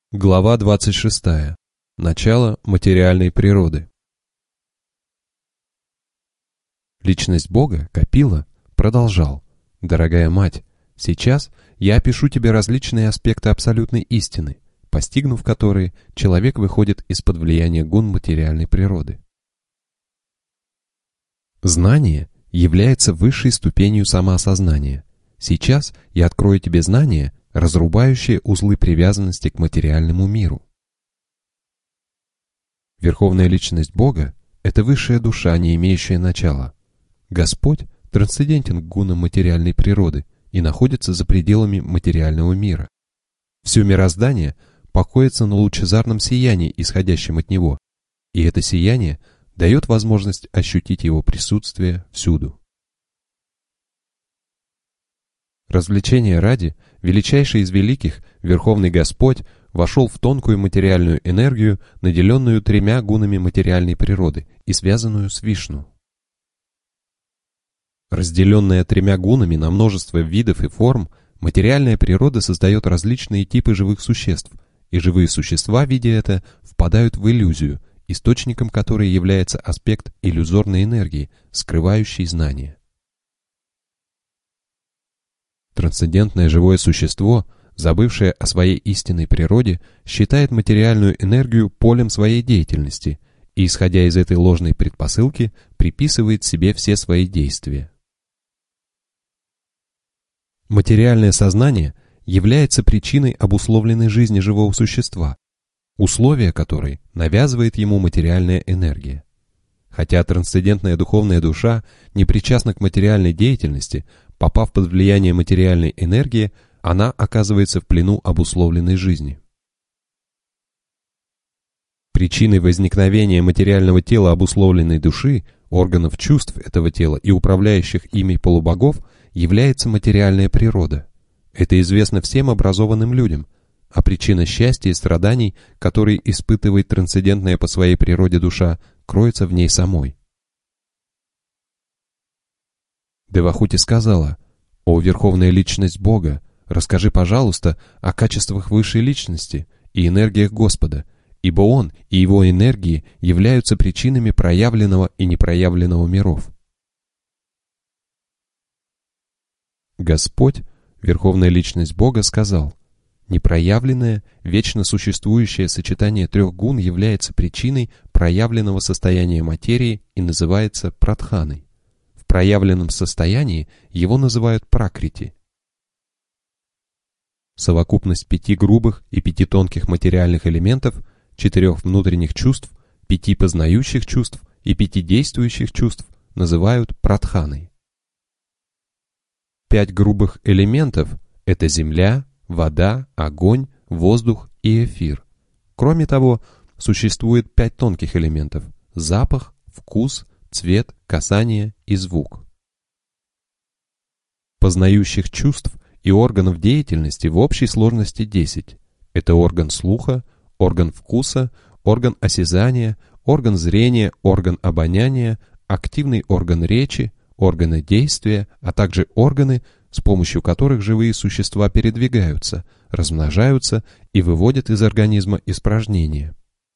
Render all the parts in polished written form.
Глава 26. Начало материальной природы. Личность Бога, Капила, продолжал. «Дорогая мать, сейчас я опишу тебе различные аспекты абсолютной истины, постигнув которые, человек выходит из-под влияния гун материальной природы. Знание является высшей ступенью самоосознания. Сейчас я открою тебе знание, разрубающие узлы привязанности к материальному миру. Верховная личность Бога – это высшая душа, не имеющая начала. Господь трансцендентен к гунам материальной природы и находится за пределами материального мира. Все мироздание покоится на лучезарном сиянии, исходящем от Него, и это сияние дает возможность ощутить Его присутствие всюду. Развлечения ради, величайший из великих, Верховный Господь, вошел в тонкую материальную энергию, наделенную тремя гунами материальной природы и связанную с Вишну. Разделенная тремя гунами на множество видов и форм, материальная природа создает различные типы живых существ, и живые существа, видя это, впадают в иллюзию, источником которой является аспект иллюзорной энергии, скрывающий знание. Трансцендентное живое существо, забывшее о своей истинной природе, считает материальную энергию полем своей деятельности и, исходя из этой ложной предпосылки, приписывает себе все свои действия. Материальное сознание является причиной обусловленной жизни живого существа, условия которой навязывает ему материальная энергия. Хотя трансцендентная духовная душа не причастна к материальной деятельности, попав под влияние материальной энергии, она оказывается в плену обусловленной жизни. Причиной возникновения материального тела обусловленной души, органов чувств этого тела и управляющих ими полубогов является материальная природа. Это известно всем образованным людям, а причина счастья и страданий, которые испытывает трансцендентная по своей природе душа, кроется в ней самой. Девахути сказала: «О Верховная Личность Бога, расскажи, пожалуйста, о качествах Высшей Личности и энергиях Господа, ибо Он и Его энергии являются причинами проявленного и непроявленного миров». Господь, Верховная Личность Бога, сказал: «Непроявленное, вечно существующее сочетание трех гун является причиной проявленного состояния материи и называется прадханой. В проявленном состоянии его называют пракрити. Совокупность 5 грубых и 5 тонких материальных элементов, 4 внутренних чувств, 5 познающих чувств и 5 действующих чувств называют прадханой. 5 грубых элементов – это земля, вода, огонь, воздух и эфир. Кроме того, существует 5 тонких элементов – запах, вкус, цвет, касание и звук. Познающих чувств и органов деятельности в общей сложности 10. Это орган слуха, орган вкуса, орган осязания, орган зрения, орган обоняния, активный орган речи, органы действия, а также органы, с помощью которых живые существа передвигаются, размножаются и выводят из организма испражнения.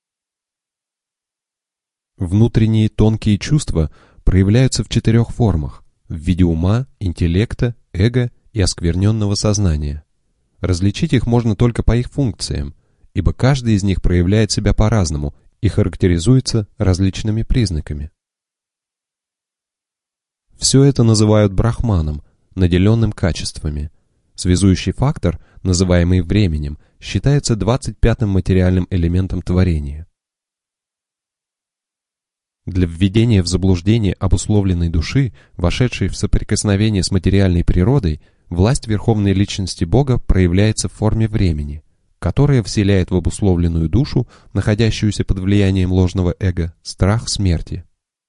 Внутренние тонкие чувства проявляются в 4 формах – в виде ума, интеллекта, эго и оскверненного сознания. Различить их можно только по их функциям, ибо каждый из них проявляет себя по-разному и характеризуется различными признаками. Все это называют брахманом, наделенным качествами. Связующий фактор, называемый временем, считается 25-м материальным элементом творения. Для введения в заблуждение обусловленной души, вошедшей в соприкосновение с материальной природой, власть Верховной Личности Бога проявляется в форме времени, которое вселяет в обусловленную душу, находящуюся под влиянием ложного эго, страх смерти.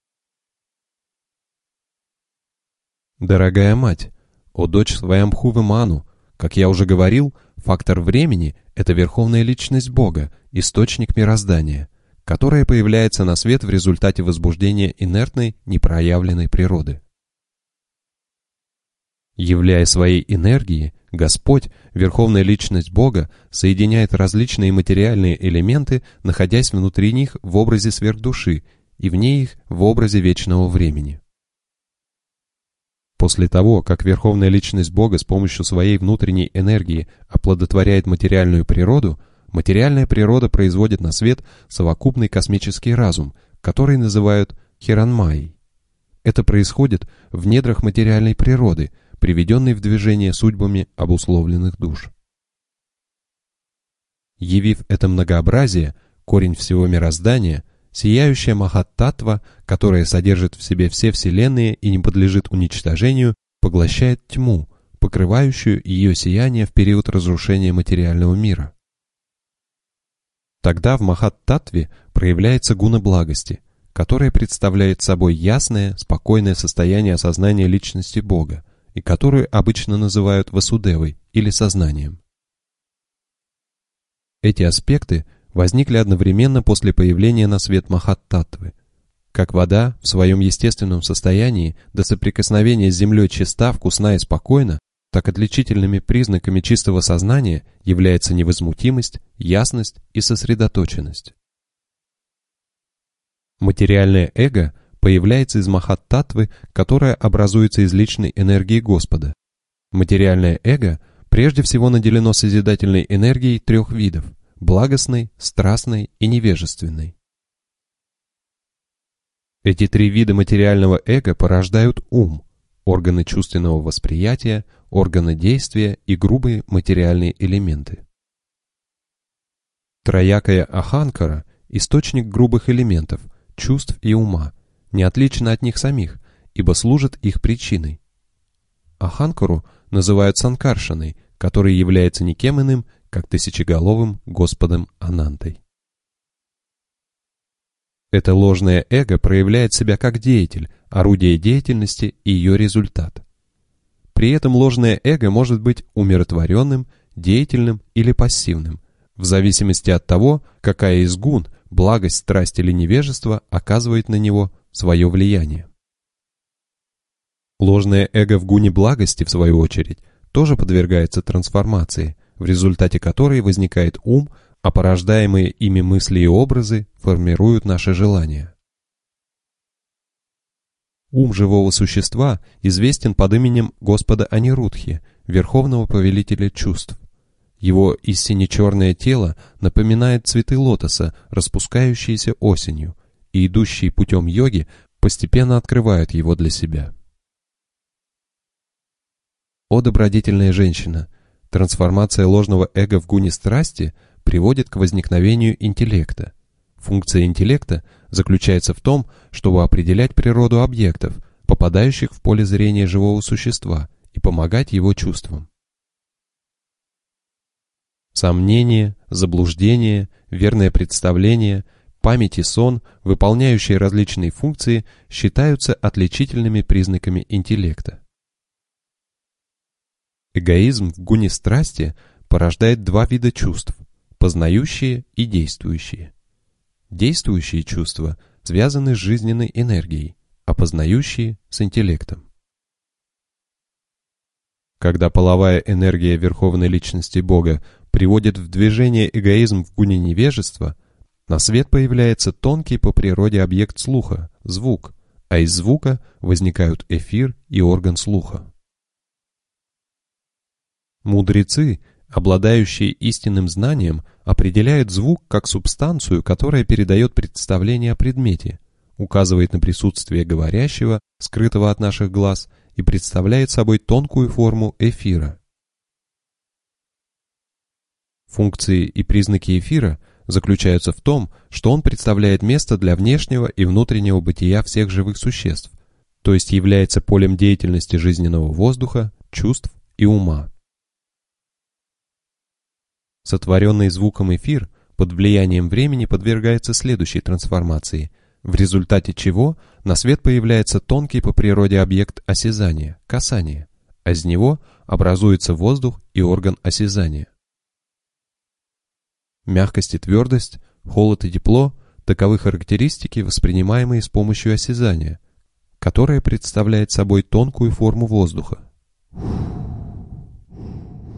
Дорогая мать, о дочь Сваямбхувы Ману, как я уже говорил, фактор времени – это Верховная Личность Бога, источник мироздания, которая появляется на свет в результате возбуждения инертной, непроявленной природы. Являя своей энергией, Господь, Верховная Личность Бога, соединяет различные материальные элементы, находясь внутри них в образе сверхдуши и вне их в образе вечного времени. После того, как Верховная Личность Бога с помощью своей внутренней энергии оплодотворяет материальную природу, материальная природа производит на свет совокупный космический разум, который называют Хиранмайей. Это происходит в недрах материальной природы, приведенной в движение судьбами обусловленных душ. Явив это многообразие, корень всего мироздания, сияющая Махат-Таттва, которая содержит в себе все вселенные и не подлежит уничтожению, поглощает тьму, покрывающую ее сияние в период разрушения материального мира. Тогда в Махат-Таттве проявляется гуна благости, которая представляет собой ясное, спокойное состояние осознания личности Бога, и которую обычно называют Васудевой или сознанием. Эти аспекты возникли одновременно после появления на свет Махат-Таттвы. Как вода в своем естественном состоянии до соприкосновения с землей чиста, вкусна и спокойна, так отличительными признаками чистого сознания является невозмутимость, ясность и сосредоточенность. Материальное эго появляется из Махат-Таттвы, которая образуется из личной энергии Господа. Материальное эго прежде всего наделено созидательной энергией трех видов – благостной, страстной и невежественной. Эти три вида материального эго порождают ум, органы чувственного восприятия, органы действия и грубые материальные элементы. Троякая аханкара – источник грубых элементов, чувств и ума, не отлично от них самих, ибо служит их причиной. Аханкару называют санкаршаной, который является никем иным, как тысячеголовым Господом Анантой. Это ложное эго проявляет себя как деятель, орудие деятельности и ее результат. При этом ложное эго может быть умиротворенным, деятельным или пассивным, в зависимости от того, какая из гун, благость, страсть или невежество, оказывает на него свое влияние. Ложное эго в гуне благости, в свою очередь, тоже подвергается трансформации, в результате которой возникает ум, а порождаемые ими мысли и образы формируют наши желания. Ум живого существа известен под именем Господа Анирудхи, Верховного Повелителя Чувств. Его истинно черное тело напоминает цветы лотоса, распускающиеся осенью, и идущие путем йоги постепенно открывают его для себя. О добродетельная женщина! Трансформация ложного эго в гуне страсти приводит к возникновению интеллекта. Функция интеллекта заключается в том, чтобы определять природу объектов, попадающих в поле зрения живого существа, и помогать его чувствам. Сомнение, заблуждение, верное представление, память и сон, выполняющие различные функции, считаются отличительными признаками интеллекта. Эгоизм в гуне страсти порождает два вида чувств – познающие и действующие. Действующие чувства связаны с жизненной энергией, а познающие – с интеллектом. Когда половая энергия Верховной Личности Бога приводит в движение эгоизм в гуне невежества, на свет появляется тонкий по природе объект слуха – звук, а из звука возникают эфир и орган слуха. Мудрецы, обладающие истинным знанием, определяют звук как субстанцию, которая передает представление о предмете, указывает на присутствие говорящего, скрытого от наших глаз, и представляет собой тонкую форму эфира. Функции и признаки эфира заключаются в том, что он представляет место для внешнего и внутреннего бытия всех живых существ, то есть является полем деятельности жизненного воздуха, чувств и ума. Сотворенный звуком эфир под влиянием времени подвергается следующей трансформации, в результате чего на свет появляется тонкий по природе объект осязания – касание, а из него образуется воздух и орган осязания. Мягкость и твердость, холод и тепло – таковы характеристики, воспринимаемые с помощью осязания, которое представляет собой тонкую форму воздуха.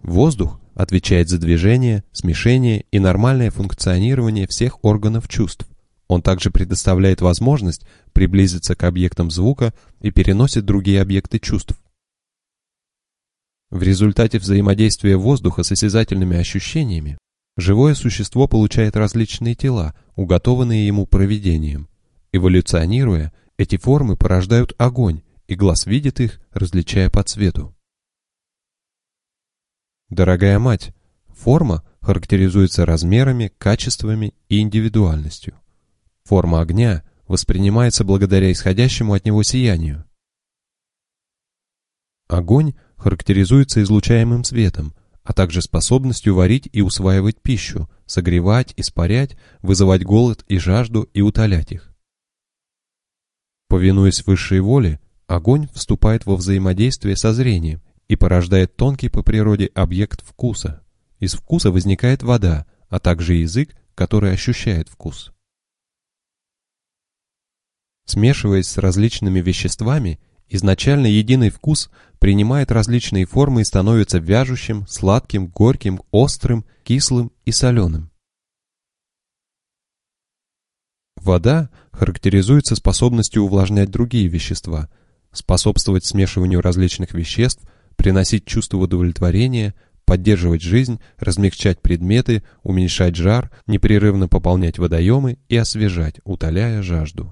Воздух отвечает за движение, смешение и нормальное функционирование всех органов чувств. Он также предоставляет возможность приблизиться к объектам звука и переносит другие объекты чувств. В результате взаимодействия воздуха с осязательными ощущениями живое существо получает различные тела, уготованные ему провидением. Эволюционируя, эти формы порождают огонь, и глаз видит их, различая по цвету. Дорогая мать, форма характеризуется размерами, качествами и индивидуальностью. Форма огня воспринимается благодаря исходящему от него сиянию. Огонь характеризуется излучаемым светом, а также способностью варить и усваивать пищу, согревать, испарять, вызывать голод и жажду и утолять их. Повинуясь высшей воле, огонь вступает во взаимодействие со зрением и порождает тонкий по природе объект вкуса. Из вкуса возникает вода, а также язык, который ощущает вкус. Смешиваясь с различными веществами, изначально единый вкус принимает различные формы и становится вяжущим, сладким, горьким, острым, кислым и соленым. Вода характеризуется способностью увлажнять другие вещества, способствовать смешиванию различных веществ, приносить чувство удовлетворения, поддерживать жизнь, размягчать предметы, уменьшать жар, непрерывно пополнять водоемы и освежать, утоляя жажду.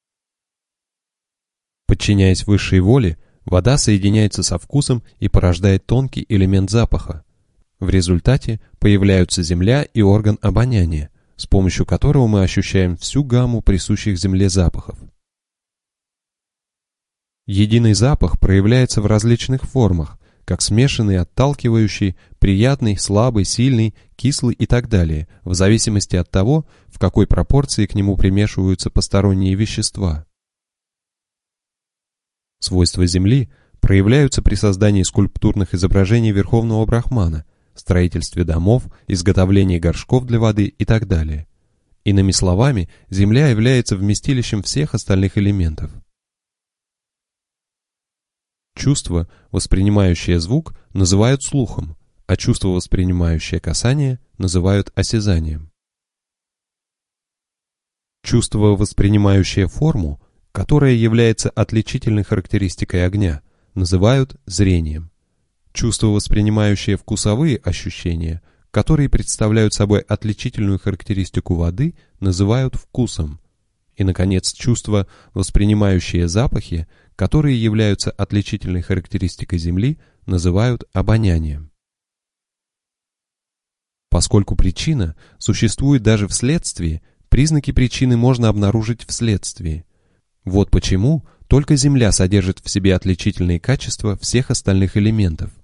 Подчиняясь высшей воле, вода соединяется со вкусом и порождает тонкий элемент запаха. В результате появляются земля и орган обоняния, с помощью которого мы ощущаем всю гамму присущих земле запахов. Единый запах проявляется в различных формах, как смешанный, отталкивающий, приятный, слабый, сильный, кислый и так далее, в зависимости от того, в какой пропорции к нему примешиваются посторонние вещества. Свойства Земли проявляются при создании скульптурных изображений Верховного Брахмана, строительстве домов, изготовлении горшков для воды и так далее. Иными словами, Земля является вместилищем всех остальных элементов. Чувство, воспринимающее звук, называют слухом, а чувство, воспринимающее касание, называют осязанием. Чувство, воспринимающее форму, которая является отличительной характеристикой огня, называют зрением. Чувства, воспринимающие вкусовые ощущения, которые представляют собой отличительную характеристику воды, называют вкусом. И, наконец, чувства, воспринимающие запахи, которые являются отличительной характеристикой Земли, называют обонянием. Поскольку причина существует даже в следствии, признаки причины можно обнаружить в следствии. Вот почему только Земля содержит в себе отличительные качества всех остальных элементов.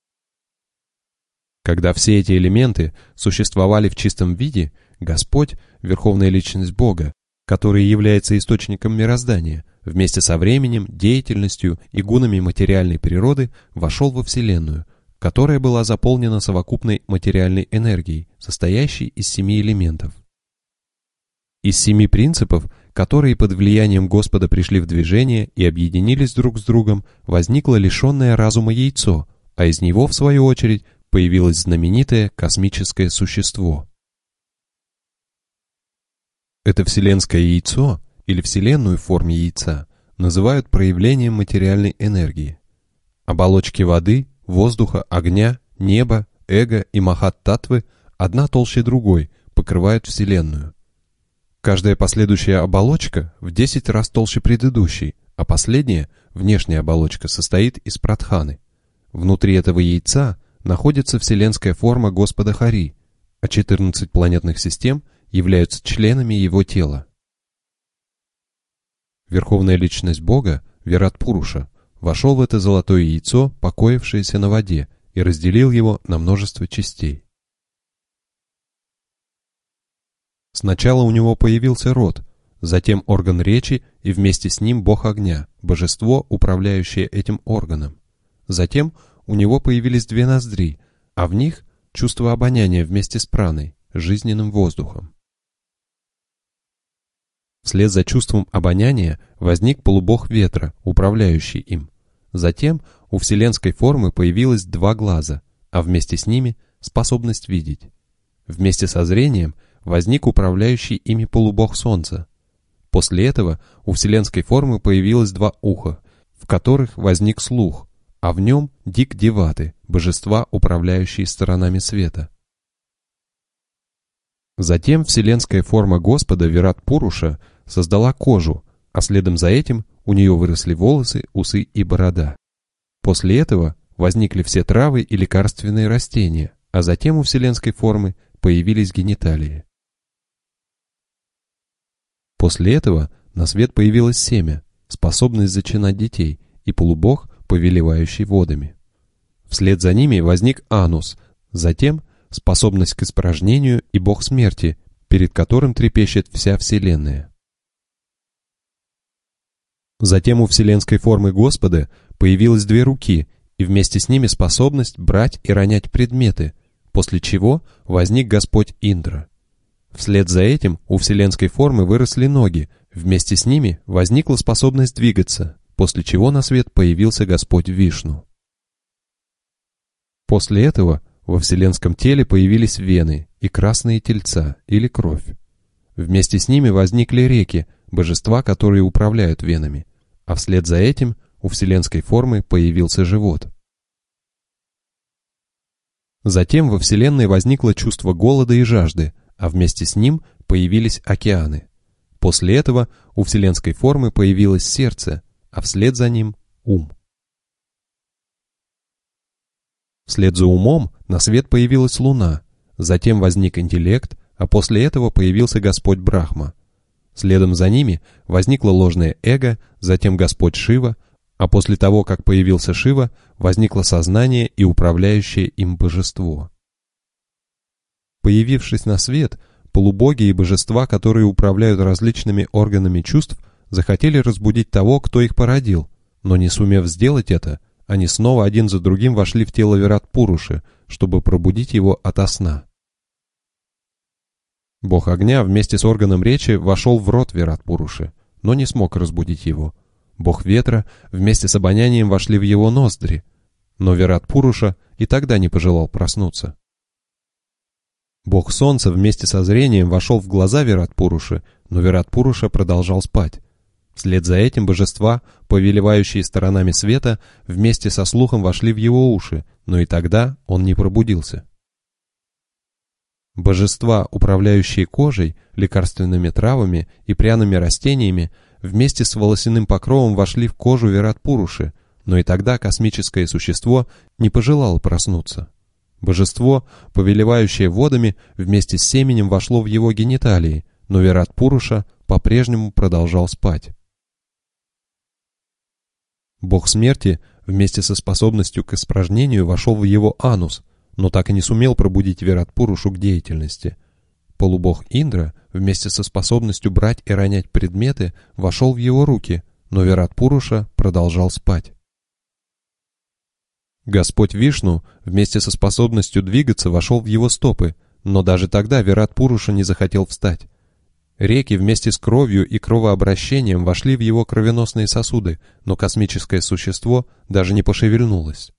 Когда все эти элементы существовали в чистом виде, Господь, Верховная Личность Бога, который является источником мироздания, вместе со временем, деятельностью и гунами материальной природы вошел во Вселенную, которая была заполнена совокупной материальной энергией, состоящей из 7 элементов. Из 7 принципов, которые под влиянием Господа пришли в движение и объединились друг с другом, возникло лишенное разума яйцо, а из него, в свою очередь, появилось знаменитое космическое существо. Это вселенское яйцо, или Вселенную в форме яйца, называют проявлением материальной энергии. Оболочки воды, воздуха, огня, неба, эго и махат-татвы, одна толще другой, покрывают Вселенную. Каждая последующая оболочка в 10 раз толще предыдущей, а последняя, внешняя оболочка, состоит из прадханы. Внутри этого яйца находится вселенская форма Господа Хари, а 14 планетных систем являются членами его тела. Верховная Личность Бога, Вират-Пуруша, вошел в это золотое яйцо, покоившееся на воде, и разделил его на множество частей. Сначала у него появился рот, затем орган речи и вместе с ним бог огня, божество, управляющее этим органом. Затем у него появились 2 ноздри, а в них чувство обоняния вместе с праной, жизненным воздухом. Вслед за чувством обоняния возник полубог ветра, управляющий им. Затем у вселенской формы появилось 2 глаза, а вместе с ними способность видеть. Вместе со зрением возник управляющий ими полубог Солнца. После этого у вселенской формы появилось два уха, в которых возник слух, а в нем дик-деваты, божества, управляющие сторонами света. Затем вселенская форма Господа Вират-Пуруша создала кожу, а следом за этим у нее выросли волосы, усы и борода. После этого возникли все травы и лекарственные растения, а затем у вселенской формы появились гениталии. После этого на свет появилось семя, способность зачинать детей, и полубог, повелевающий водами. Вслед за ними возник анус, затем способность к испражнению и бог смерти, перед которым трепещет вся вселенная. Затем у вселенской формы Господа появилось две руки, и вместе с ними способность брать и ронять предметы, после чего возник Господь Индра. Вслед за этим у вселенской формы выросли ноги, вместе с ними возникла способность двигаться, после чего на свет появился Господь Вишну. После этого во вселенском теле появились вены и красные тельца или кровь. Вместе с ними возникли реки, божества, которые управляют венами, а вслед за этим у вселенской формы появился живот. Затем во Вселенной возникло чувство голода и жажды, а вместе с ним появились океаны. После этого у вселенской формы появилось сердце, а вслед за ним ум. Вслед за умом на свет появилась луна, затем возник интеллект, а после этого появился Господь Брахма. Следом за ними возникло ложное эго, затем Господь Шива, а после того, как появился Шива, возникло сознание и управляющее им божество. Появившись на свет, полубоги и божества, которые управляют различными органами чувств, захотели разбудить того, кто их породил, но не сумев сделать это, они снова один за другим вошли в тело Вират-Пуруши, чтобы пробудить его ото сна. Бог огня вместе с органом речи вошел в рот Вират-Пуруши, но не смог разбудить его. Бог ветра вместе с обонянием вошли в его ноздри, но Вират-Пуруша и тогда не пожелал проснуться. Бог солнца вместе со зрением вошел в глаза Вират-Пуруши, но Вират-Пуруша продолжал спать. Вслед за этим божества, повелевающие сторонами света, вместе со слухом вошли в его уши, но и тогда он не пробудился. Божества, управляющие кожей, лекарственными травами и пряными растениями, вместе с волосяным покровом вошли в кожу Вират-Пуруши, но и тогда космическое существо не пожелало проснуться. Божество, повелевающее водами, вместе с семенем вошло в его гениталии, но Вират-Пуруша по-прежнему продолжал спать. Бог смерти вместе со способностью к испражнению вошел в его анус, но так и не сумел пробудить Вират-Пурушу к деятельности. Полубог Индра вместе со способностью брать и ронять предметы вошел в его руки, но Вират-Пуруша продолжал спать. Господь Вишну вместе со способностью двигаться вошел в его стопы, но даже тогда Вират-Пуруша не захотел встать. Реки вместе с кровью и кровообращением вошли в его кровеносные сосуды, но космическое существо даже не пошевельнулось.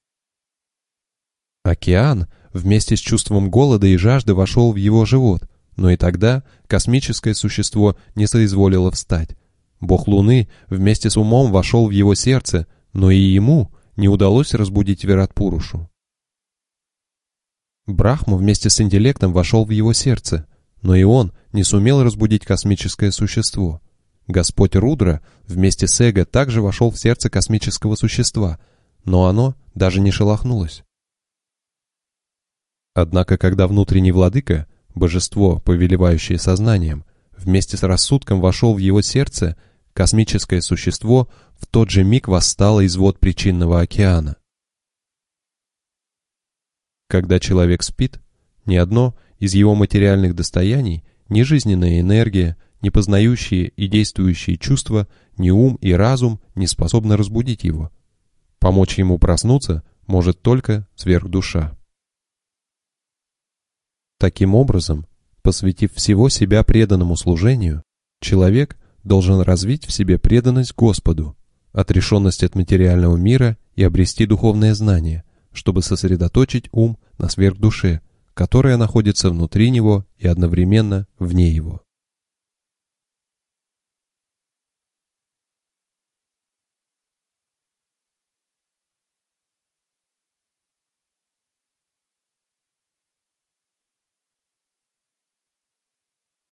Океан вместе с чувством голода и жажды вошел в его живот, но и тогда космическое существо не соизволило встать. Бог Луны вместе с умом вошел в его сердце, но и ему не удалось разбудить Вират-Пурушу. Брахма вместе с интеллектом вошел в его сердце, но и он не сумел разбудить космическое существо. Господь Рудра вместе с эго также вошел в сердце космического существа, но оно даже не шелохнулось. Однако, когда внутренний владыка, божество, повелевающее сознанием, вместе с рассудком вошел в его сердце, космическое существо в тот же миг восстало из вод причинного океана. Когда человек спит, ни одно из его материальных достояний, ни жизненная энергия, ни познающие и действующие чувства, ни ум и разум не способны разбудить его. Помочь ему проснуться может только сверхдуша. Таким образом, посвятив всего себя преданному служению, человек должен развить в себе преданность Господу, отрешенность от материального мира и обрести духовное знание, чтобы сосредоточить ум на сверхдуше, которая находится внутри него и одновременно вне его.